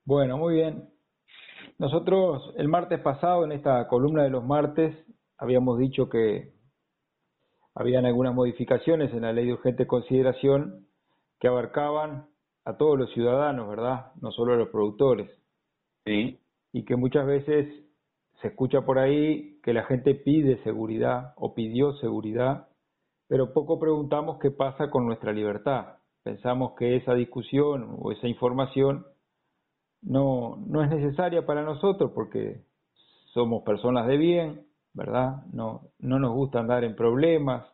Bueno, muy bien. Nosotros el martes pasado, en esta columna de los martes, habíamos dicho que habían algunas modificaciones en la ley de urgente consideración que abarcaban a todos los ciudadanos, ¿verdad? No solo a los productores. Sí, Y que muchas veces se escucha por ahí que la gente pide seguridad o pidió seguridad, pero poco preguntamos qué pasa con nuestra libertad. Pensamos que esa discusión o esa información no es necesaria para nosotros porque somos personas de bien, ¿verdad? No nos gusta andar en problemas,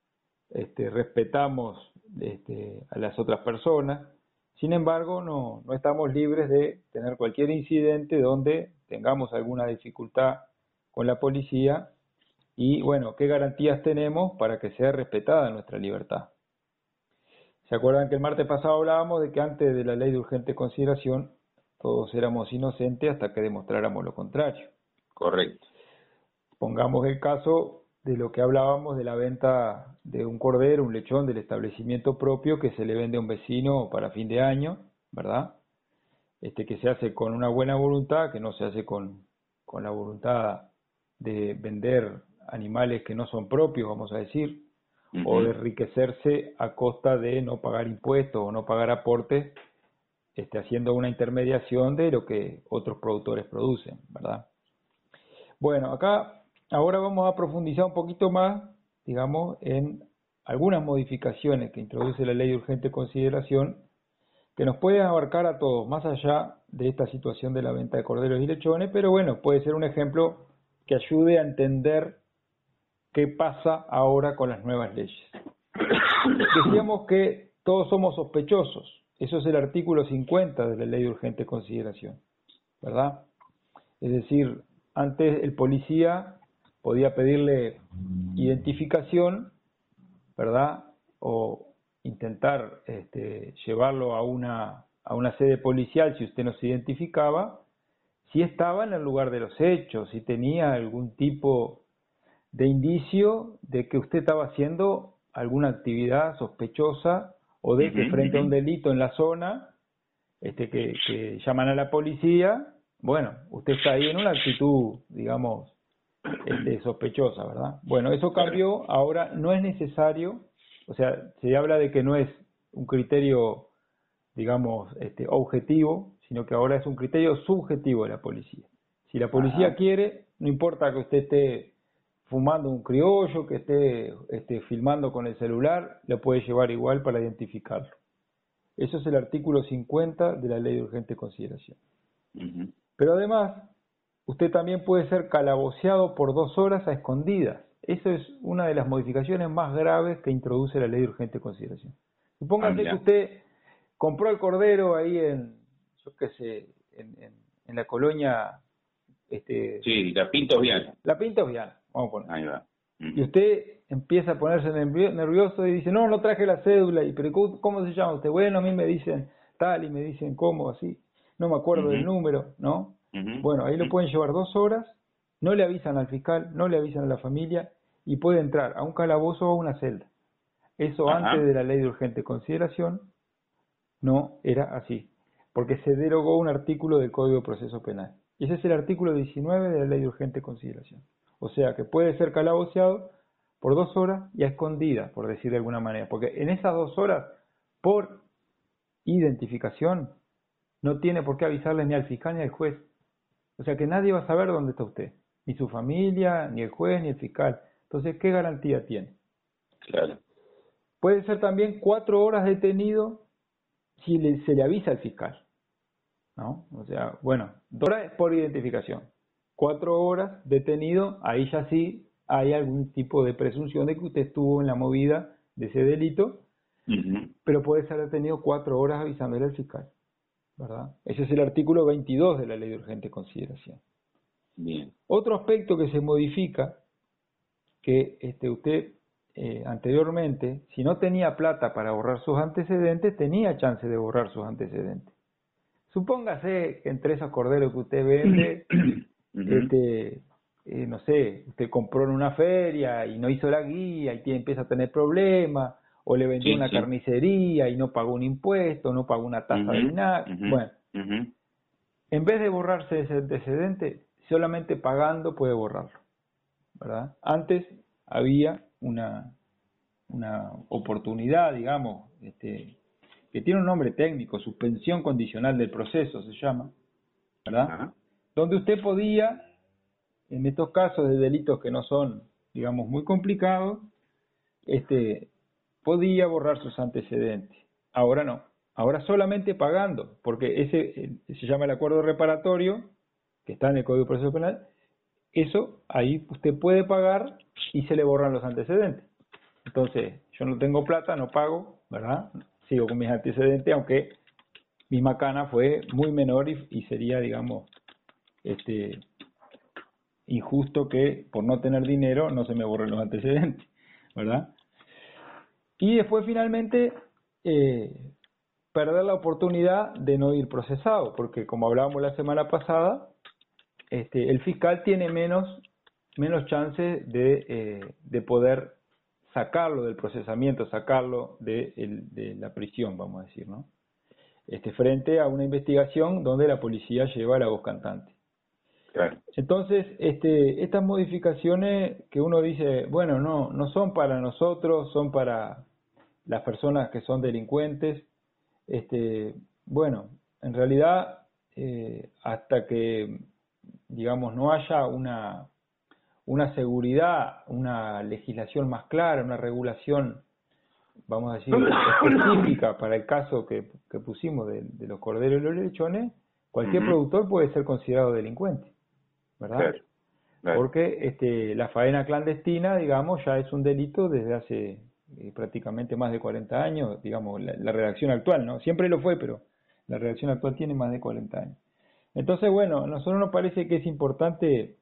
respetamos a las otras personas. Sin embargo, no estamos libres de tener cualquier incidente donde tengamos alguna dificultad con la policía y, bueno, ¿qué garantías tenemos para que sea respetada nuestra libertad? ¿Se acuerdan que el martes pasado hablábamos de que antes de la ley de urgente consideración todos éramos inocentes hasta que demostráramos lo contrario? correcto. Pongamos el caso de lo que hablábamos de la venta de un cordero, un lechón del establecimiento propio que se le vende a un vecino para fin de año, ¿verdad? Que se hace con una buena voluntad, que no se hace con la voluntad de vender animales que no son propios, vamos a decir, o de enriquecerse a costa de no pagar impuestos o no pagar aportes, haciendo una intermediación de lo que otros productores producen, ¿verdad? Bueno, acá ahora vamos a profundizar un poquito más, digamos, en algunas modificaciones que introduce la ley de urgente consideración que nos pueden abarcar a todos, más allá de esta situación de la venta de corderos y lechones, pero bueno, puede ser un ejemplo que ayude a entender qué pasa ahora con las nuevas leyes. Decíamos que todos somos sospechosos, eso es el artículo 50 de la ley de urgente consideración, ¿verdad? Es decir, antes el policía podía pedirle identificación, ¿verdad? O intentar llevarlo a una sede policial si usted no se identificaba, si estaba en el lugar de los hechos, si tenía algún tipo de indicio de que usted estaba haciendo alguna actividad sospechosa o de que frente a un delito en la zona, que llaman a la policía, bueno, usted está ahí en una actitud, digamos, sospechosa, ¿verdad? Bueno, eso cambió, ahora no es necesario, o sea, se habla de que no es un criterio, digamos, objetivo, sino que ahora es un criterio subjetivo de la policía. Si la policía Ajá. quiere, no importa que usted esté fumando un criollo, que esté filmando con el celular, lo puede llevar igual para identificarlo. Eso es el artículo 50 de la ley de urgente consideración. Pero además, usted también puede ser calaboceado por 2 horas a escondidas. Eso es una de las modificaciones más graves que introduce la ley de urgente consideración. Supóngase que Mira. usted compró el cordero ahí yo qué sé, en la colonia, Sí, la Pintos Vial. La Pinta Viana, vamos a poner. Ahí va. Y usted empieza a ponerse nervioso y dice, no traje la cédula, pero ¿cómo se llama usted? Bueno, a mí me dicen tal y me dicen cómo, así, no me acuerdo del número, ¿no? Bueno, ahí lo pueden llevar 2 horas, no le avisan al fiscal, no le avisan a la familia y puede entrar a un calabozo o a una celda. Eso antes Ajá. de la ley de urgente consideración no era así, porque se derogó un artículo del Código de Proceso Penal. Y ese es el artículo 19 de la ley de urgente consideración. O sea que puede ser calaboceado por 2 horas y a escondidas, por decir de alguna manera, porque en esas 2 horas, por identificación, no tiene por qué avisarle ni al fiscal ni al juez. O sea que nadie va a saber dónde está usted, ni su familia, ni el juez, ni el fiscal. Entonces, ¿qué garantía tiene? Claro. Puede ser también 4 horas detenido si se le avisa al fiscal, ¿no? O sea, bueno, 2 horas por identificación, 4 horas detenido, ahí ya sí hay algún tipo de presunción de que usted estuvo en la movida de ese delito, pero puede ser detenido 4 horas avisándole al fiscal, ¿verdad? Ese es el artículo 22 de la ley de urgente consideración. Bien. Otro aspecto que se modifica, que usted anteriormente, si no tenía plata para borrar sus antecedentes, tenía chance de borrar sus antecedentes. Supóngase que entre esos corderos que usted vende, no sé, usted compró en una feria y no hizo la guía y empieza a tener problemas, o le vendió Sí, una sí. carnicería y no pagó un impuesto, no pagó una tasa de vinagre. Bueno, en vez de borrarse ese antecedente, solamente pagando puede borrarlo, ¿verdad? Antes había una oportunidad, digamos, que tiene un nombre técnico, suspensión condicional del proceso se llama, ¿verdad? Ajá. Donde usted podía, en estos casos de delitos que no son, digamos, muy complicados, podía borrar sus antecedentes. Ahora no, ahora solamente pagando, porque ese se llama el acuerdo reparatorio, que está en el Código de Proceso Penal. Eso, ahí usted puede pagar y se le borran los antecedentes. Entonces, yo no tengo plata, no pago, ¿verdad? Sigo con mis antecedentes, aunque mi macana fue muy menor y sería, digamos, injusto que por no tener dinero no se me borren los antecedentes, ¿verdad? Y después finalmente perder la oportunidad de no ir procesado, porque como hablábamos la semana pasada, el fiscal tiene menos chances de poder sacarlo del procesamiento, sacarlo de la prisión, vamos a decir, ¿no? Frente a una investigación donde la policía lleva la voz cantante. Claro. Entonces, estas modificaciones que uno dice, bueno, no son para nosotros, son para las personas que son delincuentes. Bueno, en realidad, hasta que, digamos, no haya una seguridad, una legislación más clara, una regulación, vamos a decir, específica para el caso que pusimos de los corderos y los lechones, cualquier productor puede ser considerado delincuente, ¿verdad? Claro, claro. Porque la faena clandestina, digamos, ya es un delito desde hace prácticamente más de 40 años, digamos, la redacción actual, ¿no? Siempre lo fue, pero la redacción actual tiene más de 40 años. Entonces, bueno, a nosotros nos parece que es importante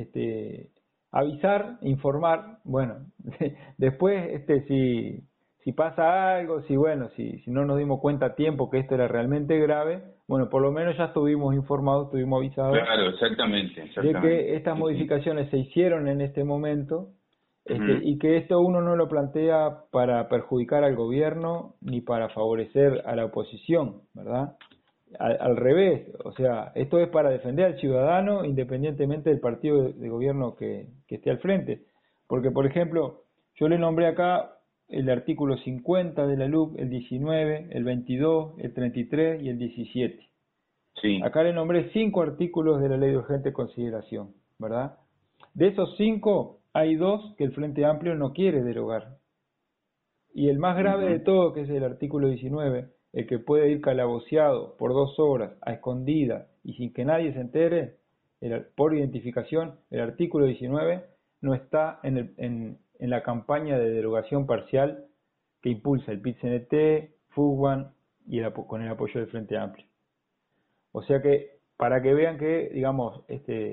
avisar, informar, bueno, después si pasa algo, si no nos dimos cuenta a tiempo que esto era realmente grave, bueno, por lo menos ya estuvimos informados, estuvimos avisados. Claro, exactamente. De que estas modificaciones se hicieron en este momento, y que esto uno no lo plantea para perjudicar al gobierno ni para favorecer a la oposición, ¿verdad? Al revés, o sea, esto es para defender al ciudadano independientemente del partido de gobierno que esté al frente. Porque, por ejemplo, yo le nombré acá el artículo 50 de la LUC, el 19, el 22, el 33 y el 17. Sí. Acá le nombré 5 artículos de la Ley de Urgente Consideración, ¿verdad? De esos 5, hay 2 que el Frente Amplio no quiere derogar. Y el más grave de todo, que es el artículo 19, el que puede ir calaboceado por 2 horas, a escondida y sin que nadie se entere, por identificación, el artículo 19 no está en la campaña de derogación parcial que impulsa el PIT-CNT, FUGBAN y con el apoyo del Frente Amplio. O sea que, para que vean que, digamos,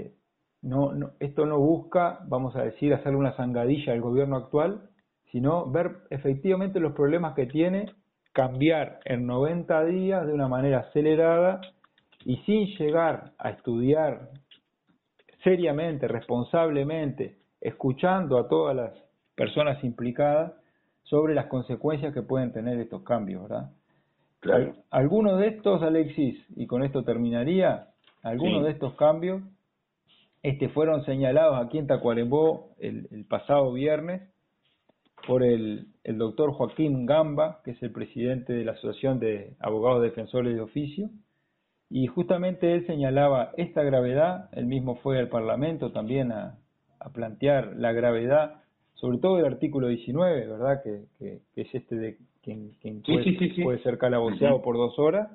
esto no busca, vamos a decir, hacerle una zangadilla al gobierno actual, sino ver efectivamente los problemas que tiene, cambiar en 90 días de una manera acelerada y sin llegar a estudiar seriamente, responsablemente, escuchando a todas las personas implicadas sobre las consecuencias que pueden tener estos cambios, ¿verdad? Claro. Algunos de estos, Alexis, y con esto terminaría, algunos de estos cambios fueron señalados aquí en Tacuarembó el pasado viernes por el doctor Joaquín Gamba, que es el presidente de la Asociación de Abogados Defensores de Oficio, y justamente él señalaba esta gravedad. Él mismo fue al Parlamento también a plantear la gravedad, sobre todo del artículo 19, ¿verdad? Que es de quien puede ser calaboceado por 2 horas,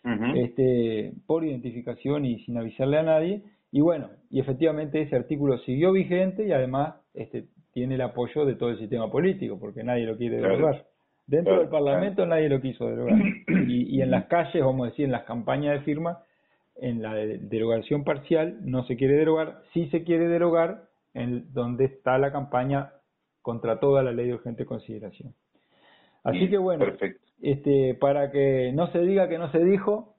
por identificación y sin avisarle a nadie. Y bueno, y efectivamente ese artículo siguió vigente y además tiene el apoyo de todo el sistema político, porque nadie lo quiere derogar. Dentro del Parlamento nadie lo quiso derogar. Y en las calles, vamos a decir, en las campañas de firma, en la derogación parcial no se quiere derogar, sí se quiere derogar en donde está la campaña contra toda la ley de urgente consideración. Así que bueno, para que no se diga que no se dijo,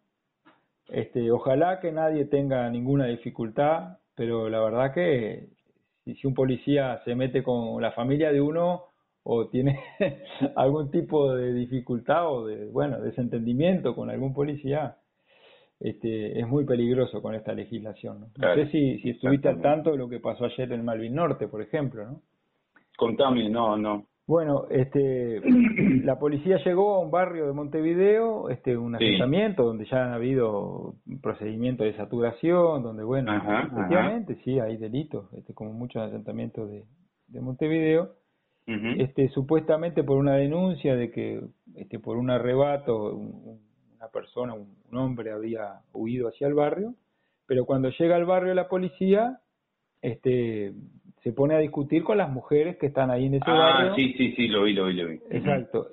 ojalá que nadie tenga ninguna dificultad, pero la verdad que si un policía se mete con la familia de uno o tiene algún tipo de dificultad o desentendimiento con algún policía, es muy peligroso con esta legislación, ¿no? Claro, No sé si estuviste al tanto de lo que pasó ayer en Malvin Norte, por ejemplo, ¿no? Contame, no. Bueno, la policía llegó a un barrio de Montevideo, un Sí. asentamiento donde ya han habido procedimientos de saturación, donde, bueno, Ajá. efectivamente, sí, hay delitos, como muchos asentamientos de Montevideo, Mhm. supuestamente por una denuncia de que, por un arrebato, una persona, un hombre había huido hacia el barrio, pero cuando llega al barrio la policía, se pone a discutir con las mujeres que están ahí en ese barrio. Sí, lo vi. Exacto.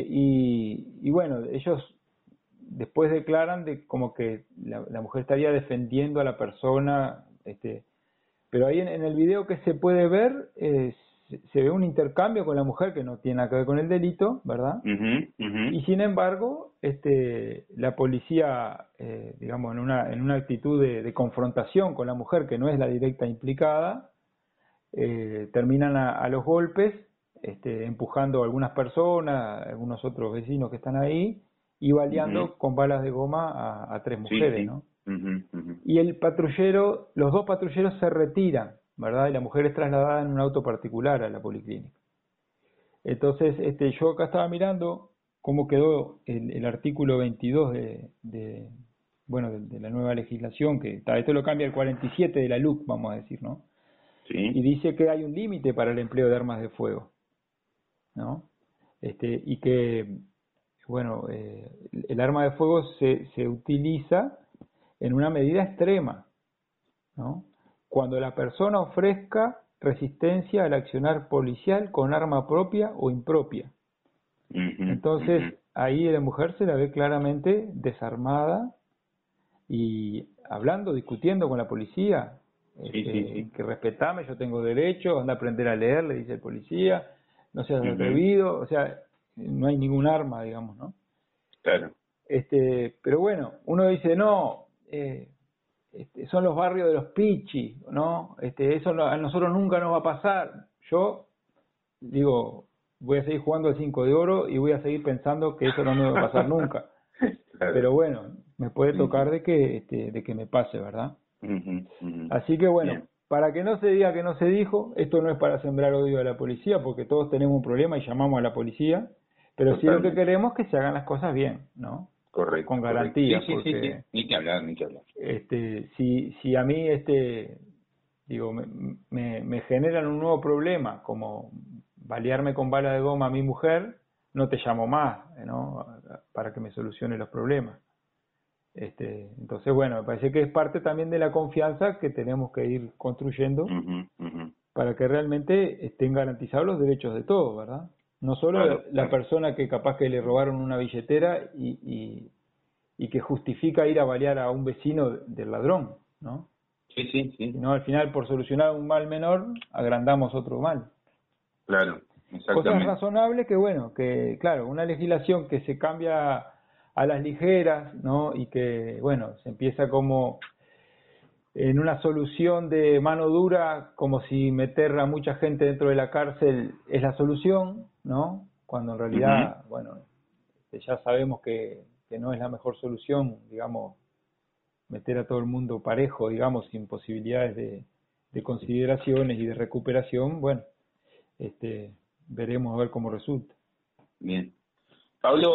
Y bueno, ellos después declaran de como que la mujer estaría defendiendo a la persona, pero ahí en el video que se puede ver, se ve un intercambio con la mujer que no tiene nada que ver con el delito, ¿verdad? Y sin embargo, la policía, digamos, en una actitud de confrontación con la mujer, que no es la directa implicada, terminan a los golpes, empujando a algunas personas, a algunos otros vecinos que están ahí, y baleando con balas de goma a tres mujeres, Sí. ¿no? Mhm. Y el patrullero, los dos patrulleros se retiran, ¿verdad? Y la mujer es trasladada en un auto particular a la policlínica. Entonces, yo acá estaba mirando cómo quedó el artículo 22 de la nueva legislación, que esto lo cambia el 47 de la LUC, vamos a decir, ¿no? Y Sí. dice que hay un límite para el empleo de armas de fuego, ¿no? Y que, bueno, el arma de fuego se utiliza en una medida extrema, ¿no? Cuando la persona ofrezca resistencia al accionar policial con arma propia o impropia. Entonces, ahí la mujer se la ve claramente desarmada y hablando, discutiendo con la policía, Sí. que respetame, yo tengo derecho, anda a aprender a leer, le dice el policía, no seas atrevido, o sea, no hay ningún arma, digamos, ¿no? Claro. Pero bueno, uno dice, no, son los barrios de los pichis, ¿no? Eso a nosotros nunca nos va a pasar. Yo digo, voy a seguir jugando al 5 de oro y voy a seguir pensando que eso no me va a pasar nunca. Claro. Pero bueno, me puede tocar de que me pase, ¿verdad? Así que bueno, Bien. para que no se diga que no se dijo, esto no es para sembrar odio a la policía, porque todos tenemos un problema y llamamos a la policía, pero sí lo que Totalmente. queremos es que se hagan las cosas bien, ¿no? Correcto. Con garantías, Sí. porque Ni que hablar. si a mí digo, me generan un nuevo problema, como balearme con bala de goma a mi mujer, no te llamo más, ¿no? Para que me solucione los problemas. Entonces, bueno, me parece que es parte también de la confianza que tenemos que ir construyendo para que realmente estén garantizados los derechos de todos, ¿verdad? No solo Claro. la persona que capaz que le robaron una billetera y que justifica ir a balear a un vecino del ladrón, ¿no? Sí. Sino al final, por solucionar un mal menor, agrandamos otro mal. Claro, Cosas exactamente. razonables que, bueno, que claro, una legislación que se cambia a las ligeras, ¿no? Y que, bueno, se empieza como en una solución de mano dura, como si meter a mucha gente dentro de la cárcel es la solución, ¿no? Cuando en realidad, bueno, ya sabemos que no es la mejor solución, digamos, meter a todo el mundo parejo, digamos, sin posibilidades de consideraciones y de recuperación. Bueno, veremos a ver cómo resulta. Bien. Pablo,